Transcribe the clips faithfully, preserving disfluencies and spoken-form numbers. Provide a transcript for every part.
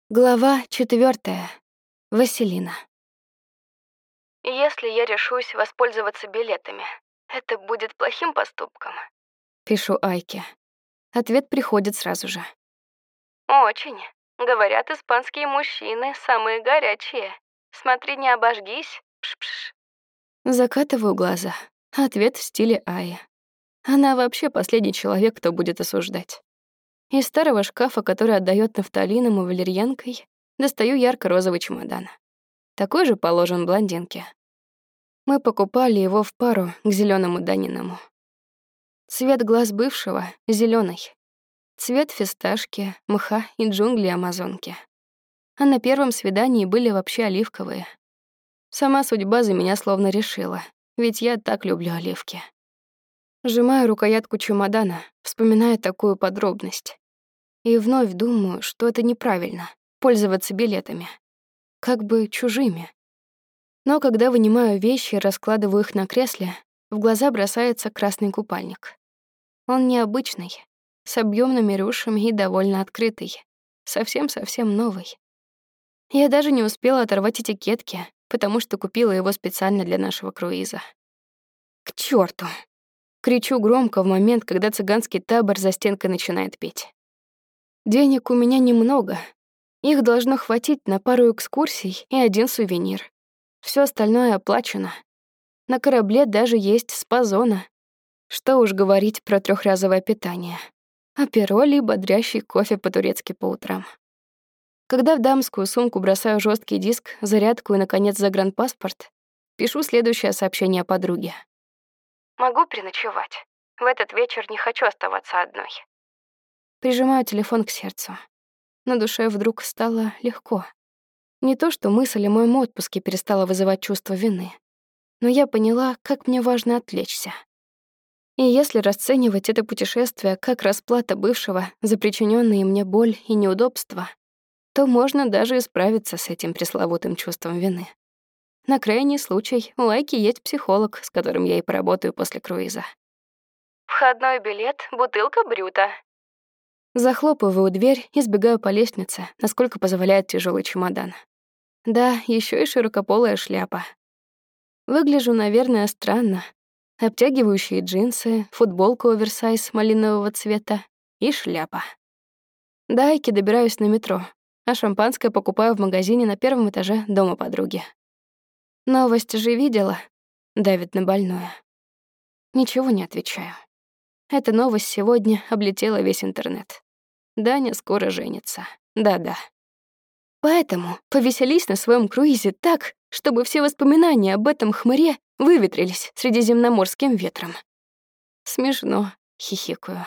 Глава четвёртая. Василина. «Если я решусь воспользоваться билетами, это будет плохим поступком?» Пишу Айке. Ответ приходит сразу же. «Очень. Говорят, испанские мужчины самые горячие. Смотри, не обожгись. Пш-пш». Закатываю глаза. Ответ в стиле Аи. Она вообще последний человек, кто будет осуждать. Из старого шкафа, который отдаёт нафталином и валерьянкой, достаю ярко-розовый чемодан. Такой же положен блондинке. Мы покупали его в пару к зелёному Даниному. Цвет глаз бывшего — зелёный. Цвет фисташки, мха и джунгли Амазонки. А на первом свидании были вообще оливковые. Сама судьба за меня словно решила, ведь я так люблю оливки. Сжимаю рукоятку чемодана, вспоминая такую подробность. И вновь думаю, что это неправильно — пользоваться билетами. Как бы чужими. Но когда вынимаю вещи и раскладываю их на кресле, в глаза бросается красный купальник. Он необычный, с объёмными рюшами и довольно открытый. Совсем-совсем новый. Я даже не успела оторвать этикетки, потому что купила его специально для нашего круиза. «К чёрту!» — кричу громко в момент, когда цыганский табор за стенкой начинает петь. Денег у меня немного. Их должно хватить на пару экскурсий и один сувенир. Всё остальное оплачено. На корабле даже есть спа-зона. Что уж говорить про трёхразовое питание. Апероль и бодрящий кофе по-турецки по утрам. Когда в дамскую сумку бросаю жёсткий диск, зарядку и, наконец, загранпаспорт, пишу следующее сообщение подруге. «Могу переночевать. В этот вечер не хочу оставаться одной». Прижимаю телефон к сердцу. На душе вдруг стало легко. Не то, что мысль о моем отпуске перестала вызывать чувство вины, но я поняла, как мне важно отвлечься. И если расценивать это путешествие как расплата бывшего за причиненные мне боль и неудобства, то можно даже и справиться с этим пресловутым чувством вины. На крайний случай у Айки есть психолог, с которым я и поработаю после круиза. «Входной билет, бутылка брюта». Захлопываю дверь и сбегаю по лестнице, насколько позволяет тяжелый чемодан. Да, еще и широкополая шляпа. Выгляжу, наверное, странно. Обтягивающие джинсы, футболка оверсайз малинового цвета и шляпа. До Айки добираюсь на метро, а шампанское покупаю в магазине на первом этаже дома подруги. «Новость же видела?» — давит на больное. Ничего не отвечаю. Эта новость сегодня облетела весь интернет. Даня скоро женится. Да-да. Поэтому повеселись на своем круизе так, чтобы все воспоминания об этом хмыре выветрились средиземноморским ветром. Смешно, хихикаю.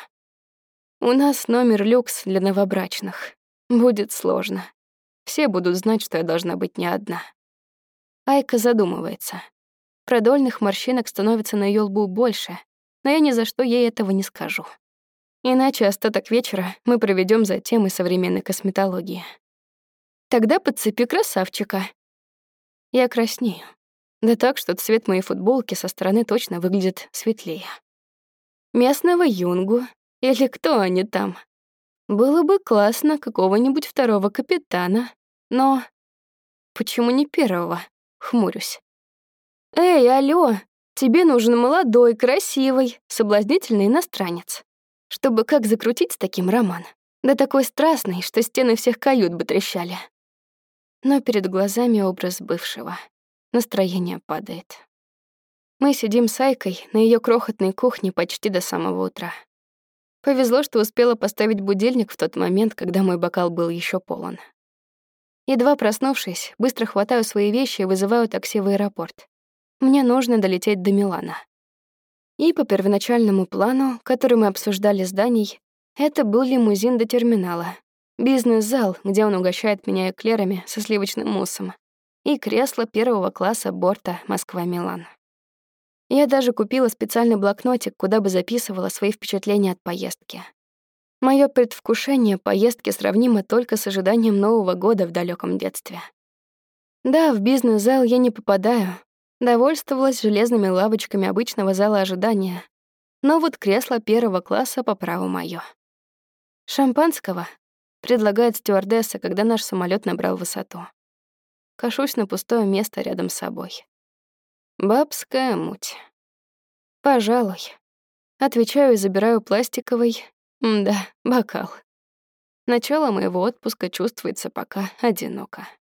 У нас номер люкс для новобрачных. Будет сложно. Все будут знать, что я должна быть не одна. Айка задумывается. Продольных морщинок становится на её лбу больше, но я ни за что ей этого не скажу. Иначе остаток вечера мы проведём за темой современной косметологии. Тогда подцепи красавчика. Я краснею. Да так, что цвет моей футболки со стороны точно выглядит светлее. Местного юнгу, или кто они там. Было бы классно какого-нибудь второго капитана, но... Почему не первого? Хмурюсь. «Эй, алло, тебе нужен молодой, красивый, соблазнительный иностранец. Чтобы как закрутить с таким роман? Да такой страстный, что стены всех кают бы трещали». Но перед глазами образ бывшего. Настроение падает. Мы сидим с Айкой на её крохотной кухне почти до самого утра. Повезло, что успела поставить будильник в тот момент, когда мой бокал был ещё полон. Едва проснувшись, быстро хватаю свои вещи и вызываю такси в аэропорт. Мне нужно долететь до Милана. И по первоначальному плану, который мы обсуждали с Даней, это был лимузин до терминала, бизнес-зал, где он угощает меня эклерами со сливочным муссом, и кресло первого класса борта Москва-Милан. Я даже купила специальный блокнотик, куда бы записывала свои впечатления от поездки. Моё предвкушение поездки сравнимо только с ожиданием Нового года в далёком детстве. Да, в бизнес-зал я не попадаю, довольствовалась железными лавочками обычного зала ожидания, но вот кресло первого класса по праву моё. Шампанского? Предлагает стюардесса, когда наш самолет набрал высоту. Кашусь на пустое место рядом с собой. Бабская муть. Пожалуй. Отвечаю и забираю пластиковый, да, бокал. Начало моего отпуска чувствуется пока одиноко.